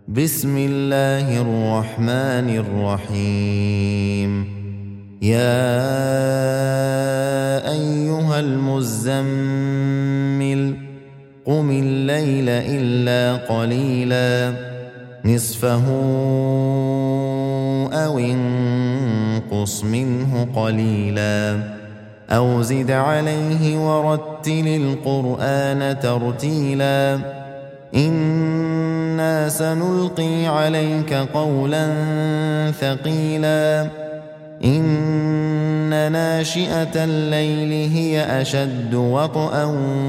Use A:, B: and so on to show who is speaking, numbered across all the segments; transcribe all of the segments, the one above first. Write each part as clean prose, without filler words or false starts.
A: بسم الله الرحمن الرحيم. يا أيها المزمل قم الليل إلا قليلا نصفه أو انقص منه قليلا أو زد عليه ورتل القرآن ترتيلا إنا سنلقي عليك قولا ثقيلا إن ناشئة الليل هي أشد وطئا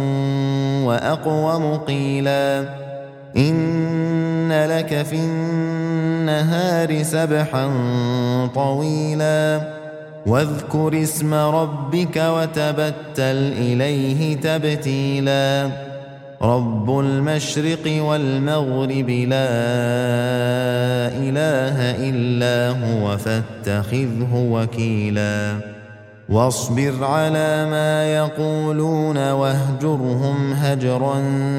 A: وأقوم قيلا إن لك في النهار سبحا طويلا واذكر اسم ربك وتبتل إليه تبتيلا رب المشرق والمغرب لا إله إلا هو فاتخذه وكيلا واصبر على ما يقولون واهجرهم هجرا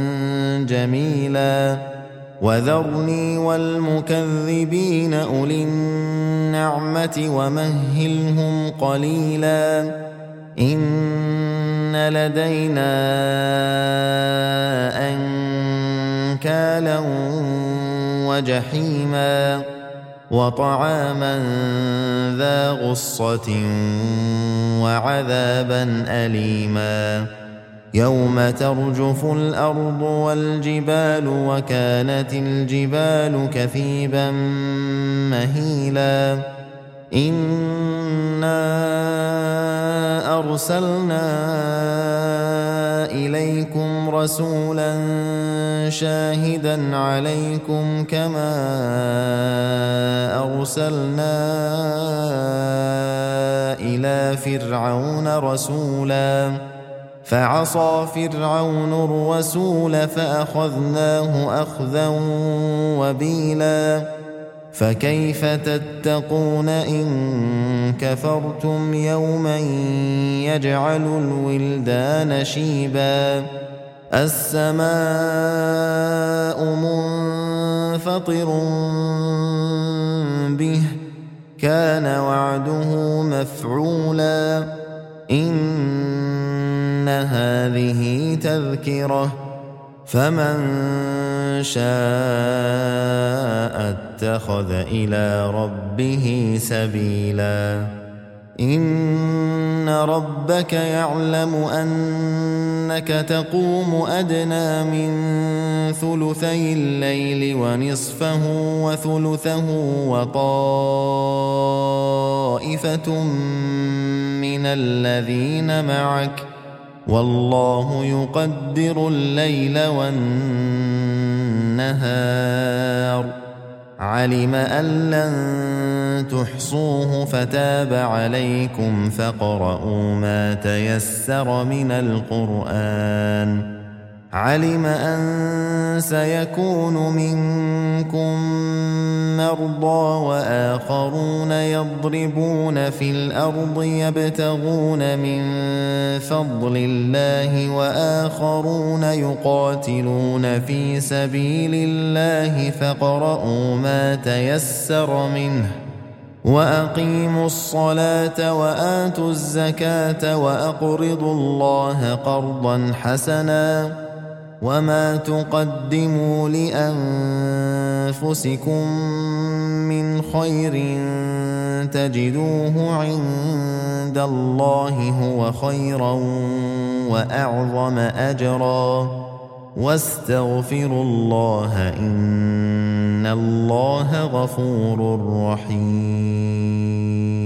A: جميلا وذرني والمكذبين أولي النعمة ومهلهم قليلا إن لدينا أنكالا وجحيما وطعاما ذا غصة وعذابا أليما يوم ترجف الأرض والجبال وكانت الجبال كثيبا مهيلا إنا أرسلنا إليكم رسولا شاهدا عليكم كما أرسلنا إلى فرعون رسولا فعصى فرعون الرسول فأخذناه أخذا وبيلا فكيف تتقون إن كفرتم يوما يجعل الولدان شيبا السماء منفطر به كان وعده مفعولا إن هذه تذكرة فمن شاء اتخذ إلى ربه سبيلا إن ربك يعلم أنك تقوم أدنى من ثلثي الليل ونصفه وثلثه وطائفة من الذين معك والله يقدر الليل والنهار علم أن لن تحصوه فتاب عليكم فاقرؤوا ما تيسر من القرآن علم أن سيكون منكم مرضى وآخرون يضربون في الأرض يبتغون من فضل الله وآخرون يقاتلون في سبيل الله فاقرؤوا ما تيسر منه وأقيموا الصلاة وآتوا الزكاة وأقرضوا الله قرضا حسنا وما تقدموا لأنفسكم من خير تجدوه عند الله هو خيرا وأعظم أجرا واستغفروا الله إن الله غفور رحيم